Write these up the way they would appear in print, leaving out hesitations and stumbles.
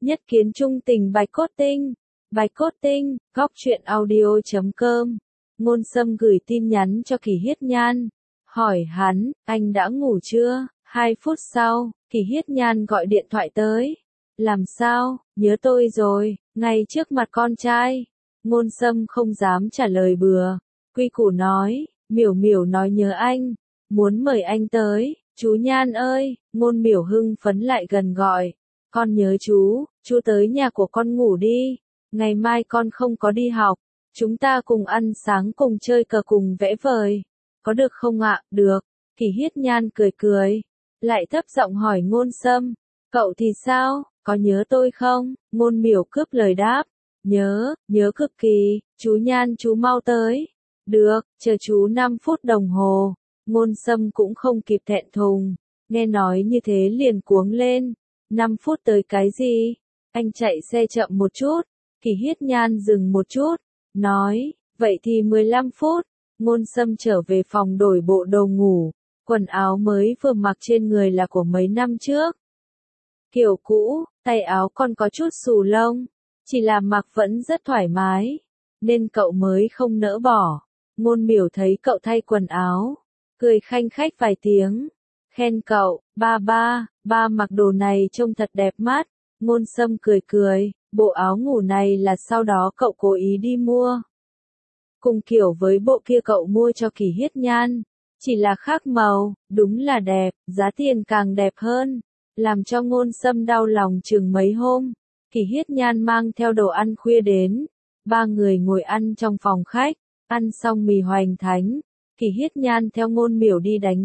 Nhất kiến trung tình Bạch Cốt Tinh. Bạch Cốt Tinh, góc truyện audio.com. Ngôn Sâm gửi tin nhắn cho Kỳ Hiết Nhan. Hỏi hắn, anh đã ngủ chưa? 2 phút sau, Kỳ Hiết Nhan gọi điện thoại tới. Làm sao, nhớ tôi rồi, ngay trước mặt con trai. Ngôn Sâm không dám trả lời bừa. Quy củ nói, Miểu Miểu nói nhớ anh, muốn mời anh tới. Chú Nhan ơi, Ngôn Miểu hưng phấn lại gần gọi. Con nhớ chú tới nhà của con ngủ đi. Ngày mai con không có đi học. Chúng ta cùng ăn sáng cùng chơi cờ cùng vẽ vời. Có được không ạ? Được. Kỳ Hiết Nhan cười cười. Lại thấp giọng hỏi Ngôn Sâm. Cậu thì sao? Có nhớ tôi không? Ngôn Miểu cướp lời đáp. Nhớ cực kỳ. Chú Nhan chú mau tới. Được, chờ chú 5 phút đồng hồ. Ngôn Sâm cũng không kịp thẹn thùng. Nghe nói như thế liền cuống lên. 5 phút tới cái gì? Anh chạy xe chậm một chút. Kỳ Hiết Nhan dừng một chút. Nói, vậy thì 15 phút. Ngôn Sâm trở về phòng đổi bộ đồ ngủ. Quần áo mới vừa mặc trên người là của mấy năm trước. Kiểu cũ, tay áo còn có chút xù lông. Chỉ là mặc vẫn rất thoải mái. Nên cậu mới không nỡ bỏ. Ngôn Miểu thấy cậu thay quần áo. Cười khanh khách vài tiếng. Khen cậu, ba mặc đồ này trông thật đẹp mắt. Ngôn Sâm cười cười, bộ áo ngủ này là sau đó cậu cố ý đi mua. Cùng kiểu với bộ kia cậu mua cho Kỳ Hiết Nhan. Chỉ là khác màu, đúng là đẹp, giá tiền càng đẹp hơn. Làm cho Ngôn Sâm đau lòng chừng mấy hôm. Kỳ Hiết Nhan mang theo đồ ăn khuya đến. 3 người ngồi ăn trong phòng khách, ăn xong mì hoành thánh. Kỳ Hiết Nhan theo Ngôn Miểu đi đánh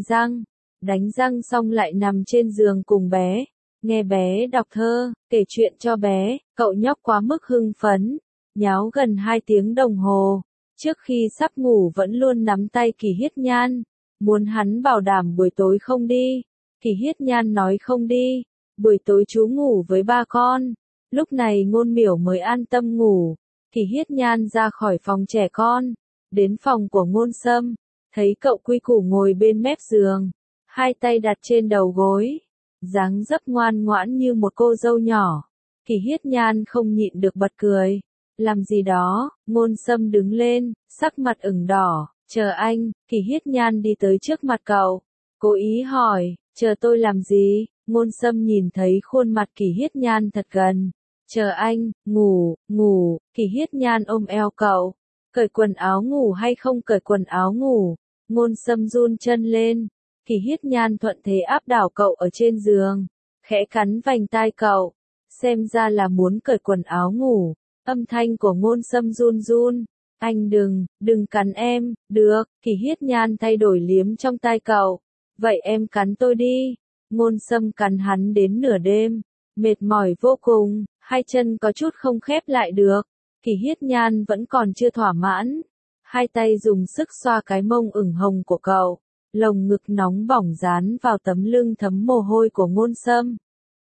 răng xong lại nằm trên giường cùng bé, nghe bé đọc thơ, kể chuyện cho bé, cậu nhóc quá mức hưng phấn, nháo gần 2 tiếng đồng hồ, trước khi sắp ngủ vẫn luôn nắm tay Kỳ Hiết Nhan, muốn hắn bảo đảm buổi tối không đi. Kỳ Hiết Nhan nói không đi, buổi tối chú ngủ với ba con. Lúc này Ngôn Miểu mới an tâm ngủ. Kỳ Hiết Nhan ra khỏi phòng trẻ con, đến phòng của Ngôn Sâm, thấy cậu quy củ ngồi bên mép giường, 2 tay đặt trên đầu gối, dáng dấp ngoan ngoãn như một cô dâu nhỏ. Kỳ Hiết Nhan không nhịn được bật cười. Làm gì đó? Ngôn Sâm đứng lên, sắc mặt ửng đỏ. Chờ anh. Kỳ Hiết Nhan đi tới trước mặt cậu, cố ý hỏi, chờ tôi làm gì? Ngôn Sâm nhìn thấy khuôn mặt Kỳ Hiết Nhan thật gần. Chờ anh, ngủ. Kỳ Hiết Nhan ôm eo cậu. Cởi quần áo ngủ hay không cởi quần áo ngủ? Ngôn Sâm run chân lên. Kỳ Hiết Nhan thuận thế áp đảo cậu ở trên giường, khẽ cắn vành tai cậu, xem ra là muốn cởi quần áo ngủ. Âm thanh của Ngôn Sâm run run. Anh đừng cắn em. Được. Kỳ Hiết Nhan thay đổi liếm trong tai cậu. Vậy em cắn tôi đi. Ngôn Sâm cắn hắn đến nửa đêm, mệt mỏi vô cùng, 2 chân có chút không khép lại được. Kỳ Hiết Nhan vẫn còn chưa thỏa mãn, 2 tay dùng sức xoa cái mông ửng hồng của cậu. Lồng ngực nóng bỏng dán vào tấm lưng thấm mồ hôi của Ngôn Sâm.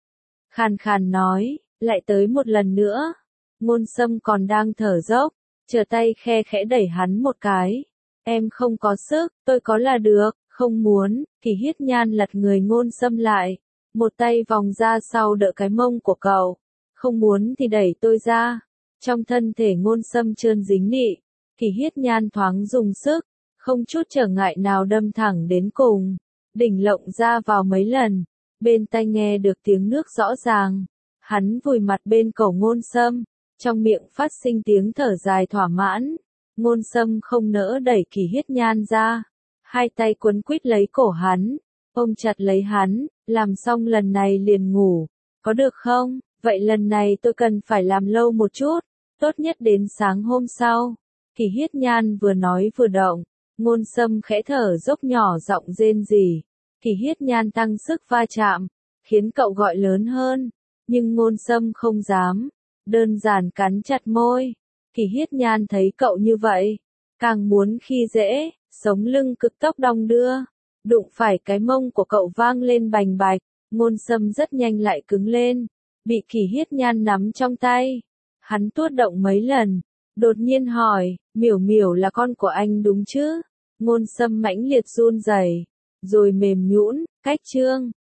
Khàn khàn nói, lại tới một lần nữa. Ngôn Sâm còn đang thở dốc, chờ tay khe khẽ đẩy hắn một cái. Em không có sức, tôi có là được, không muốn. Kỳ Hiết Nhan lật người Ngôn Sâm lại, một tay vòng ra sau đỡ cái mông của cậu. Không muốn thì đẩy tôi ra. Trong thân thể Ngôn Sâm trơn dính nị, Kỳ Hiết Nhan thoáng dùng sức, không chút trở ngại nào đâm thẳng đến cùng. Đỉnh lộng ra vào mấy lần, bên tai nghe được tiếng nước rõ ràng. Hắn vùi mặt bên cổ Ngôn Sâm, trong miệng phát sinh tiếng thở dài thỏa mãn. Ngôn Sâm không nỡ đẩy Kỳ Hiết Nhan ra, 2 tay quấn quýt lấy cổ hắn, ôm chặt lấy hắn. Làm xong lần này liền ngủ, có được không? Vậy lần này tôi cần phải làm lâu một chút, tốt nhất đến sáng hôm sau. Kỳ Hiết Nhan vừa nói vừa động. Ngôn Sâm khẽ thở dốc nhỏ giọng rên rỉ. Kỳ Hiết Nhan tăng sức va chạm, khiến cậu gọi lớn hơn, nhưng Ngôn Sâm không dám, đơn giản cắn chặt môi. Kỳ Hiết Nhan thấy cậu như vậy, càng muốn khi dễ, sống lưng cực tốc đong đưa, đụng phải cái mông của cậu vang lên bành bạch. Ngôn Sâm rất nhanh lại cứng lên, bị Kỳ Hiết Nhan nắm trong tay. Hắn tuốt động mấy lần, đột nhiên hỏi, Miểu Miểu là con của anh đúng chứ? Ngôn Sâm mãnh liệt run rẩy, rồi mềm nhũn, cách trương.